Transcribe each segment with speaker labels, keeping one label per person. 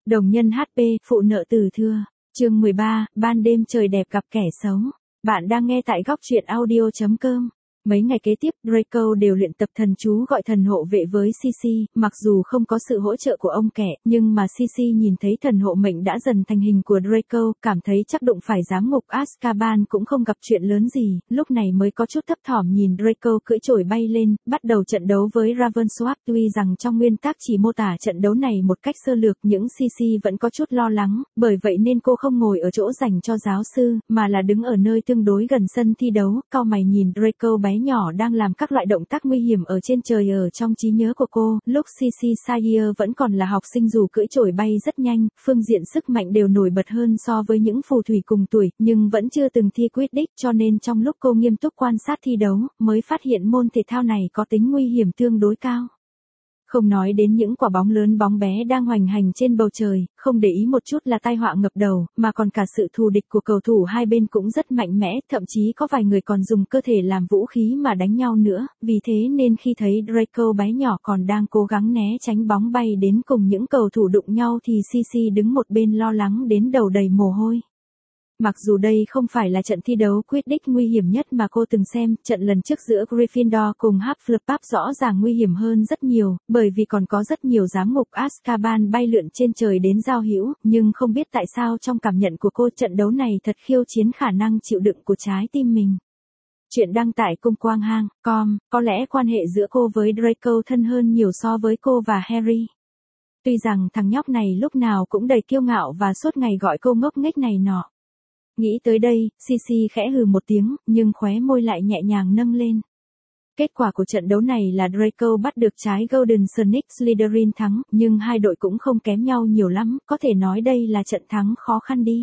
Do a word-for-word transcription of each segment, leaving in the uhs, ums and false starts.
Speaker 1: Đồng nhân hát pê, phụ nợ từ thưa. Chương mười ba, ban đêm trời đẹp gặp kẻ xấu. Bạn đang nghe tại góc truyện audio chấm com. Mấy ngày kế tiếp, Draco đều luyện tập thần chú gọi thần hộ vệ với Cici, mặc dù không có sự hỗ trợ của ông kẻ, nhưng mà Cici nhìn thấy thần hộ mệnh đã dần thành hình của Draco, cảm thấy chắc đụng phải giám ngục Azkaban cũng không gặp chuyện lớn gì, lúc này mới có chút thấp thỏm nhìn Draco cưỡi chổi bay lên, bắt đầu trận đấu với Ravensworth. Tuy rằng trong nguyên tắc chỉ mô tả trận đấu này một cách sơ lược, những Cici vẫn có chút lo lắng, bởi vậy nên cô không ngồi ở chỗ dành cho giáo sư, mà là đứng ở nơi tương đối gần sân thi đấu, cau mày nhìn Draco bé nhỏ đang làm các loại động tác nguy hiểm ở trên trời. Ở trong trí nhớ của cô, lúc Cici Sayer vẫn còn là học sinh, dù cưỡi chổi bay rất nhanh, phương diện sức mạnh đều nổi bật hơn so với những phù thủy cùng tuổi, nhưng vẫn chưa từng thi Quidditch, cho nên trong lúc cô nghiêm túc quan sát thi đấu, mới phát hiện môn thể thao này có tính nguy hiểm tương đối cao. Không nói đến những quả bóng lớn bóng bé đang hoành hành trên bầu trời, không để ý một chút là tai họa ngập đầu, mà còn cả sự thù địch của cầu thủ hai bên cũng rất mạnh mẽ, thậm chí có vài người còn dùng cơ thể làm vũ khí mà đánh nhau nữa, vì thế nên khi thấy Draco bé nhỏ còn đang cố gắng né tránh bóng bay đến cùng những cầu thủ đụng nhau thì Cici đứng một bên lo lắng đến đầu đầy mồ hôi. Mặc dù đây không phải là trận thi đấu Quidditch nguy hiểm nhất mà cô từng xem, trận lần trước giữa Gryffindor cùng Hufflepuff rõ ràng nguy hiểm hơn rất nhiều, bởi vì còn có rất nhiều giám ngục Azkaban bay lượn trên trời đến giao hữu, nhưng không biết tại sao trong cảm nhận của cô trận đấu này thật khiêu chiến khả năng chịu đựng của trái tim mình. Chuyện đăng tải cung quang hang chấm com, có lẽ quan hệ giữa cô với Draco thân hơn nhiều so với cô và Harry. Tuy rằng thằng nhóc này lúc nào cũng đầy kiêu ngạo và suốt ngày gọi cô ngốc nghếch này nọ. Nghĩ tới đây, Cici khẽ hừ một tiếng, nhưng khóe môi lại nhẹ nhàng nâng lên. Kết quả của trận đấu này là Draco bắt được trái Golden Sonic Slytherin thắng, nhưng hai đội cũng không kém nhau nhiều lắm, có thể nói đây là trận thắng khó khăn đi.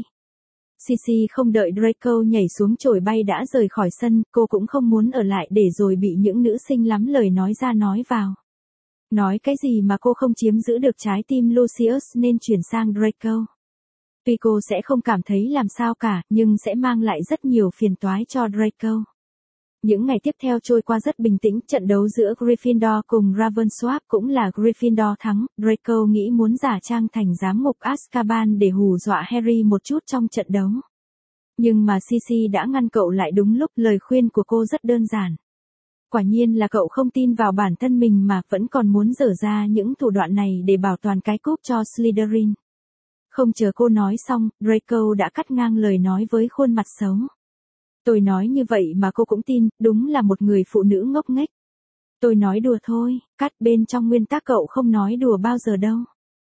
Speaker 1: Cici không đợi Draco nhảy xuống chổi bay đã rời khỏi sân, cô cũng không muốn ở lại để rồi bị những nữ sinh lắm lời nói ra nói vào. Nói cái gì mà cô không chiếm giữ được trái tim Lucius nên chuyển sang Draco. Tuy cô sẽ không cảm thấy làm sao cả, nhưng sẽ mang lại rất nhiều phiền toái cho Draco. Những ngày tiếp theo trôi qua rất bình tĩnh, trận đấu giữa Gryffindor cùng Ravensworth cũng là Gryffindor thắng, Draco nghĩ muốn giả trang thành giám ngục Azkaban để hù dọa Harry một chút trong trận đấu. Nhưng mà Cici đã ngăn cậu lại đúng lúc, lời khuyên của cô rất đơn giản. Quả nhiên là cậu không tin vào bản thân mình mà vẫn còn muốn dở ra những thủ đoạn này để bảo toàn cái cúp cho Slytherin. Không chờ cô nói xong, Draco đã cắt ngang lời nói với khuôn mặt xấu. Tôi nói như vậy mà cô cũng tin, đúng là một người phụ nữ ngốc nghếch. Tôi nói đùa thôi, cắt, bên trong nguyên tắc cậu không nói đùa bao giờ đâu.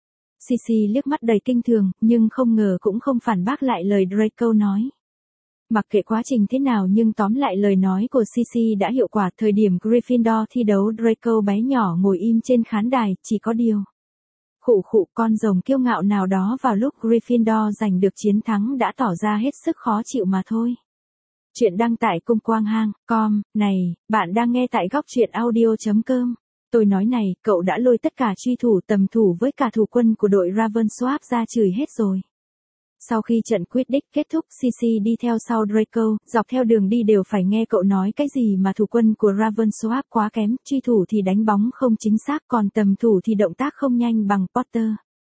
Speaker 1: Cici liếc mắt đầy kinh thường, nhưng không ngờ cũng không phản bác lại lời Draco nói. Mặc kệ quá trình thế nào nhưng tóm lại lời nói của Cici đã hiệu quả. Thời điểm Gryffindor thi đấu, Draco bé nhỏ ngồi im trên khán đài, chỉ có điều. Khụ khụ, con rồng kiêu ngạo nào đó vào lúc Gryffindor giành được chiến thắng đã tỏ ra hết sức khó chịu mà thôi. Chuyện đăng tải cung quang hang chấm com, này, bạn đang nghe tại góc truyện audio chấm com. Tôi nói này, cậu đã lôi tất cả truy thủ tầm thủ với cả thủ quân của đội Ravensworth ra chửi hết rồi. Sau khi trận Quidditch kết thúc, Cici đi theo sau Draco, dọc theo đường đi đều phải nghe cậu nói cái gì mà thủ quân của Ravensworth quá kém, truy thủ thì đánh bóng không chính xác, còn tầm thủ thì động tác không nhanh bằng Potter.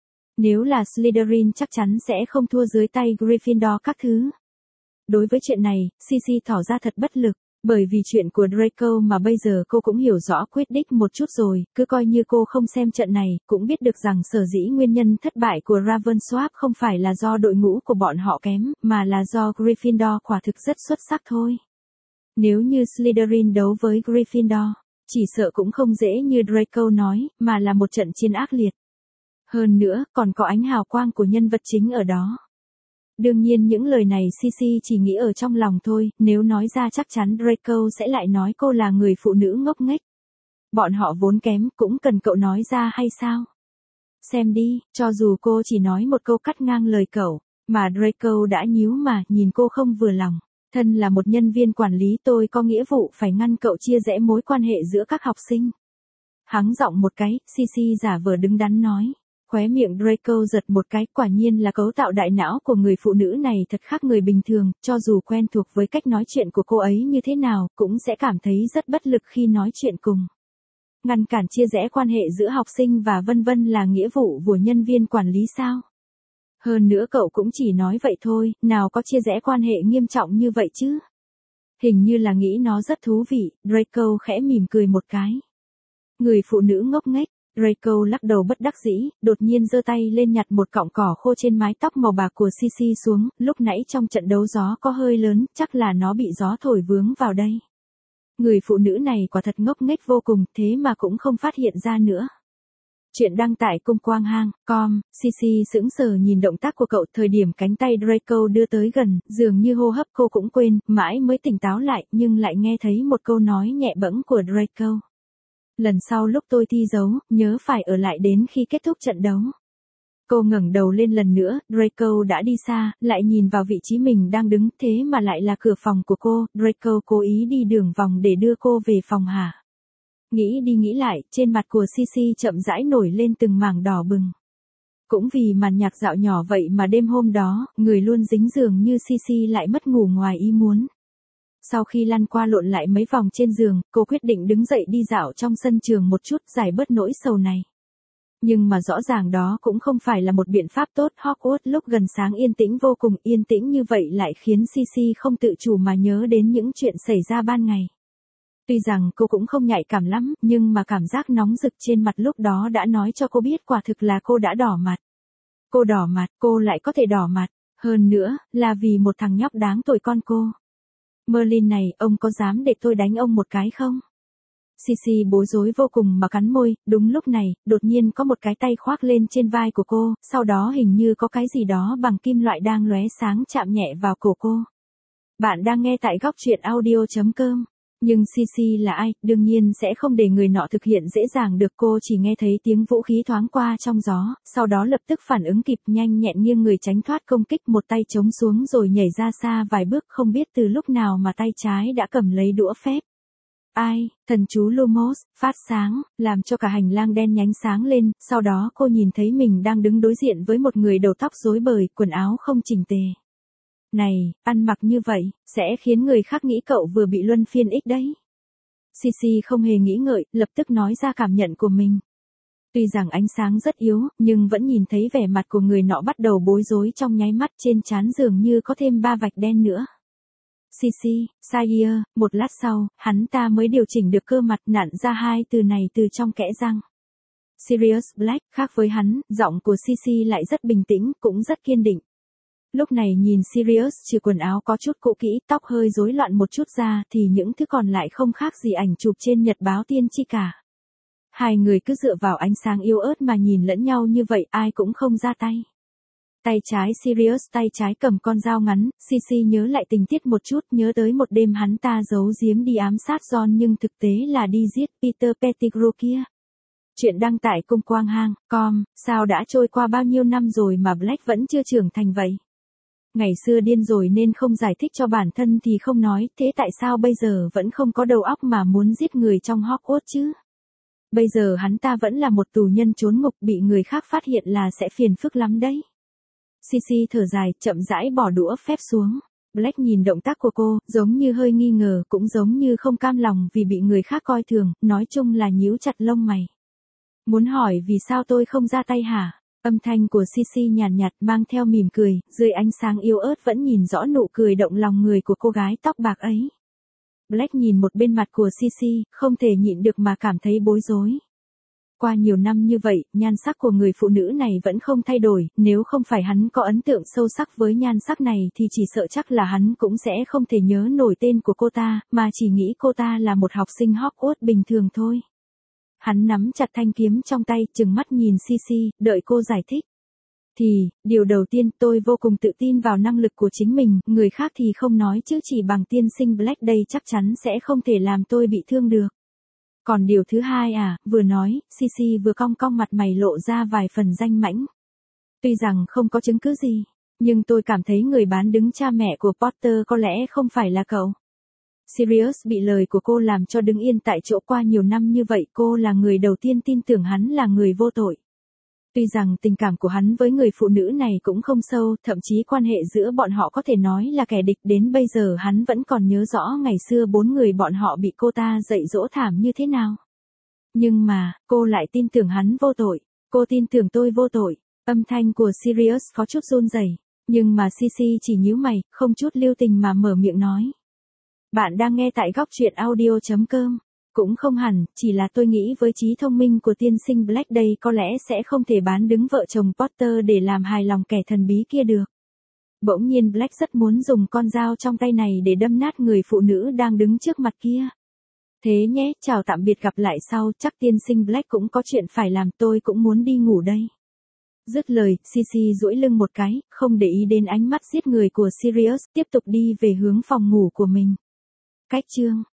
Speaker 1: Nếu là Slytherin chắc chắn sẽ không thua dưới tay Gryffindor các thứ. Đối với chuyện này, Cici tỏ ra thật bất lực, bởi vì chuyện của Draco mà bây giờ cô cũng hiểu rõ Quidditch một chút rồi, cứ coi như cô không xem trận này, cũng biết được rằng sở dĩ nguyên nhân thất bại của Ravensworth không phải là do đội ngũ của bọn họ kém, mà là do Gryffindor quả thực rất xuất sắc thôi. Nếu như Slytherin đấu với Gryffindor, chỉ sợ cũng không dễ như Draco nói, mà là một trận chiến ác liệt. Hơn nữa, còn có ánh hào quang của nhân vật chính ở đó. Đương nhiên những lời này Cici chỉ nghĩ ở trong lòng thôi, nếu nói ra chắc chắn Draco sẽ lại nói cô là người phụ nữ ngốc nghếch. Bọn họ vốn kém, cũng cần cậu nói ra hay sao? Xem đi, cho dù cô chỉ nói một câu cắt ngang lời cậu, mà Draco đã nhíu mà, nhìn cô không vừa lòng. Thân là một nhân viên quản lý tôi có nghĩa vụ phải ngăn cậu chia rẽ mối quan hệ giữa các học sinh. Hắng giọng một cái, Cici giả vờ đứng đắn nói. Khóe miệng Draco giật một cái, quả nhiên là cấu tạo đại não của người phụ nữ này thật khác người bình thường, cho dù quen thuộc với cách nói chuyện của cô ấy như thế nào, cũng sẽ cảm thấy rất bất lực khi nói chuyện cùng. Ngăn cản chia rẽ quan hệ giữa học sinh và vân vân là nghĩa vụ của nhân viên quản lý sao? Hơn nữa cậu cũng chỉ nói vậy thôi, nào có chia rẽ quan hệ nghiêm trọng như vậy chứ. Hình như là nghĩ nó rất thú vị, Draco khẽ mỉm cười một cái. Người phụ nữ ngốc nghếch, Draco lắc đầu bất đắc dĩ, đột nhiên giơ tay lên nhặt một cọng cỏ khô trên mái tóc màu bạc của Sisi xuống, lúc nãy trong trận đấu gió có hơi lớn, chắc là nó bị gió thổi vướng vào đây. Người phụ nữ này quả thật ngốc nghếch vô cùng, thế mà cũng không phát hiện ra nữa. Chuyện đăng tải cung quang hang, com, Sisi sững sờ nhìn động tác của cậu thời điểm cánh tay Draco đưa tới gần, dường như hô hấp cô cũng quên, mãi mới tỉnh táo lại, nhưng lại nghe thấy một câu nói nhẹ bẫng của Draco. Lần sau lúc tôi thi đấu, nhớ phải ở lại đến khi kết thúc trận đấu. Cô ngẩng đầu lên lần nữa, Draco đã đi xa, lại nhìn vào vị trí mình đang đứng, thế mà lại là cửa phòng của cô, Draco cố ý đi đường vòng để đưa cô về phòng hả? Nghĩ đi nghĩ lại, trên mặt của Sisi chậm rãi nổi lên từng mảng đỏ bừng. Cũng vì màn nhạc dạo nhỏ vậy mà đêm hôm đó, người luôn dính giường như Sisi lại mất ngủ ngoài ý muốn. Sau khi lăn qua lộn lại mấy vòng trên giường, cô quyết định đứng dậy đi dạo trong sân trường một chút giải bớt nỗi sầu này. Nhưng mà rõ ràng đó cũng không phải là một biện pháp tốt. Hogwarts lúc gần sáng yên tĩnh vô cùng, yên tĩnh như vậy lại khiến Sisi không tự chủ mà nhớ đến những chuyện xảy ra ban ngày. Tuy rằng cô cũng không nhạy cảm lắm, nhưng mà cảm giác nóng rực trên mặt lúc đó đã nói cho cô biết quả thực là cô đã đỏ mặt. Cô đỏ mặt, cô lại có thể đỏ mặt, hơn nữa, là vì một thằng nhóc đáng tuổi con cô. Merlin này, ông có dám để tôi đánh ông một cái không? Sisi bối rối vô cùng mà cắn môi, đúng lúc này, đột nhiên có một cái tay khoác lên trên vai của cô, sau đó hình như có cái gì đó bằng kim loại đang lóe sáng chạm nhẹ vào cổ cô. Bạn đang nghe tại góc truyện audio chấm com. Nhưng Sisi là ai, đương nhiên sẽ không để người nọ thực hiện dễ dàng được, cô chỉ nghe thấy tiếng vũ khí thoáng qua trong gió, sau đó lập tức phản ứng kịp nhanh nhẹn nghiêng người tránh thoát công kích, một tay chống xuống rồi nhảy ra xa vài bước, không biết từ lúc nào mà tay trái đã cầm lấy đũa phép. Ai, thần chú Lumos, phát sáng, làm cho cả hành lang đen nhánh sáng lên, sau đó cô nhìn thấy mình đang đứng đối diện với một người đầu tóc rối bời, quần áo không chỉnh tề. Này, ăn mặc như vậy, sẽ khiến người khác nghĩ cậu vừa bị luân phiên ích đấy. Sisi không hề nghĩ ngợi, lập tức nói ra cảm nhận của mình. Tuy rằng ánh sáng rất yếu, nhưng vẫn nhìn thấy vẻ mặt của người nọ bắt đầu bối rối trong nháy mắt, trên trán dường như có thêm ba vạch đen nữa. Sisi, Sire, một lát sau, hắn ta mới điều chỉnh được cơ mặt, nặn ra hai từ này từ trong kẽ răng. Sirius Black, khác với hắn, giọng của Sisi lại rất bình tĩnh, cũng rất kiên định. Lúc này nhìn Sirius trừ quần áo có chút cũ kỹ, tóc hơi rối loạn một chút ra, thì những thứ còn lại không khác gì ảnh chụp trên nhật báo tiên tri cả. Hai người cứ dựa vào ánh sáng yếu ớt mà nhìn lẫn nhau như vậy, ai cũng không ra tay. Tay trái Sirius tay trái cầm con dao ngắn, Sisi nhớ lại tình tiết một chút, nhớ tới một đêm hắn ta giấu giếm đi ám sát John nhưng thực tế là đi giết Peter Pettigrew kia. Chuyện đăng tải cung quang hang, com, sao đã trôi qua bao nhiêu năm rồi mà Black vẫn chưa trưởng thành vậy? Ngày xưa điên rồi nên không giải thích cho bản thân thì không nói, thế tại sao bây giờ vẫn không có đầu óc mà muốn giết người trong Hogwarts chứ? Bây giờ hắn ta vẫn là một tù nhân trốn ngục, bị người khác phát hiện là sẽ phiền phức lắm đấy. Sisi thở dài, chậm rãi bỏ đũa phép xuống. Black nhìn động tác của cô, giống như hơi nghi ngờ, cũng giống như không cam lòng vì bị người khác coi thường, nói chung là nhíu chặt lông mày. Muốn hỏi vì sao tôi không ra tay hả? Âm thanh của Sisi nhàn nhạt, nhạt mang theo mỉm cười, dưới ánh sáng yếu ớt vẫn nhìn rõ nụ cười động lòng người của cô gái tóc bạc ấy. Black nhìn một bên mặt của Sisi, không thể nhịn được mà cảm thấy bối rối. Qua nhiều năm như vậy, nhan sắc của người phụ nữ này vẫn không thay đổi, nếu không phải hắn có ấn tượng sâu sắc với nhan sắc này thì chỉ sợ chắc là hắn cũng sẽ không thể nhớ nổi tên của cô ta, mà chỉ nghĩ cô ta là một học sinh Hogwarts bình thường thôi. Hắn nắm chặt thanh kiếm trong tay, trừng mắt nhìn Sisi, đợi cô giải thích. Thì, điều đầu tiên, tôi vô cùng tự tin vào năng lực của chính mình, người khác thì không nói chứ chỉ bằng tiên sinh Black đây chắc chắn sẽ không thể làm tôi bị thương được. Còn điều thứ hai à, vừa nói, Sisi vừa cong cong mặt mày lộ ra vài phần danh mãnh. Tuy rằng không có chứng cứ gì, nhưng tôi cảm thấy người bán đứng cha mẹ của Potter có lẽ không phải là cậu. Sirius bị lời của cô làm cho đứng yên tại chỗ, qua nhiều năm như vậy cô là người đầu tiên tin tưởng hắn là người vô tội. Tuy rằng tình cảm của hắn với người phụ nữ này cũng không sâu, thậm chí quan hệ giữa bọn họ có thể nói là kẻ địch, đến bây giờ hắn vẫn còn nhớ rõ ngày xưa bốn người bọn họ bị cô ta dạy dỗ thảm như thế nào. Nhưng mà, cô lại tin tưởng hắn vô tội, cô tin tưởng tôi vô tội. Âm thanh của Sirius có chút run rẩy, nhưng mà Cici chỉ nhíu mày, không chút lưu tình mà mở miệng nói. Bạn đang nghe tại góc truyện audio chấm com. Cũng không hẳn, chỉ là tôi nghĩ với trí thông minh của tiên sinh Black đây có lẽ sẽ không thể bán đứng vợ chồng Potter để làm hài lòng kẻ thần bí kia được. Bỗng nhiên Black rất muốn dùng con dao trong tay này để đâm nát người phụ nữ đang đứng trước mặt kia. Thế nhé, chào tạm biệt, gặp lại sau, chắc tiên sinh Black cũng có chuyện phải làm, tôi cũng muốn đi ngủ đây. Dứt lời, Cici duỗi lưng một cái, không để ý đến ánh mắt giết người của Sirius, tiếp tục đi về hướng phòng ngủ của mình. Cách chương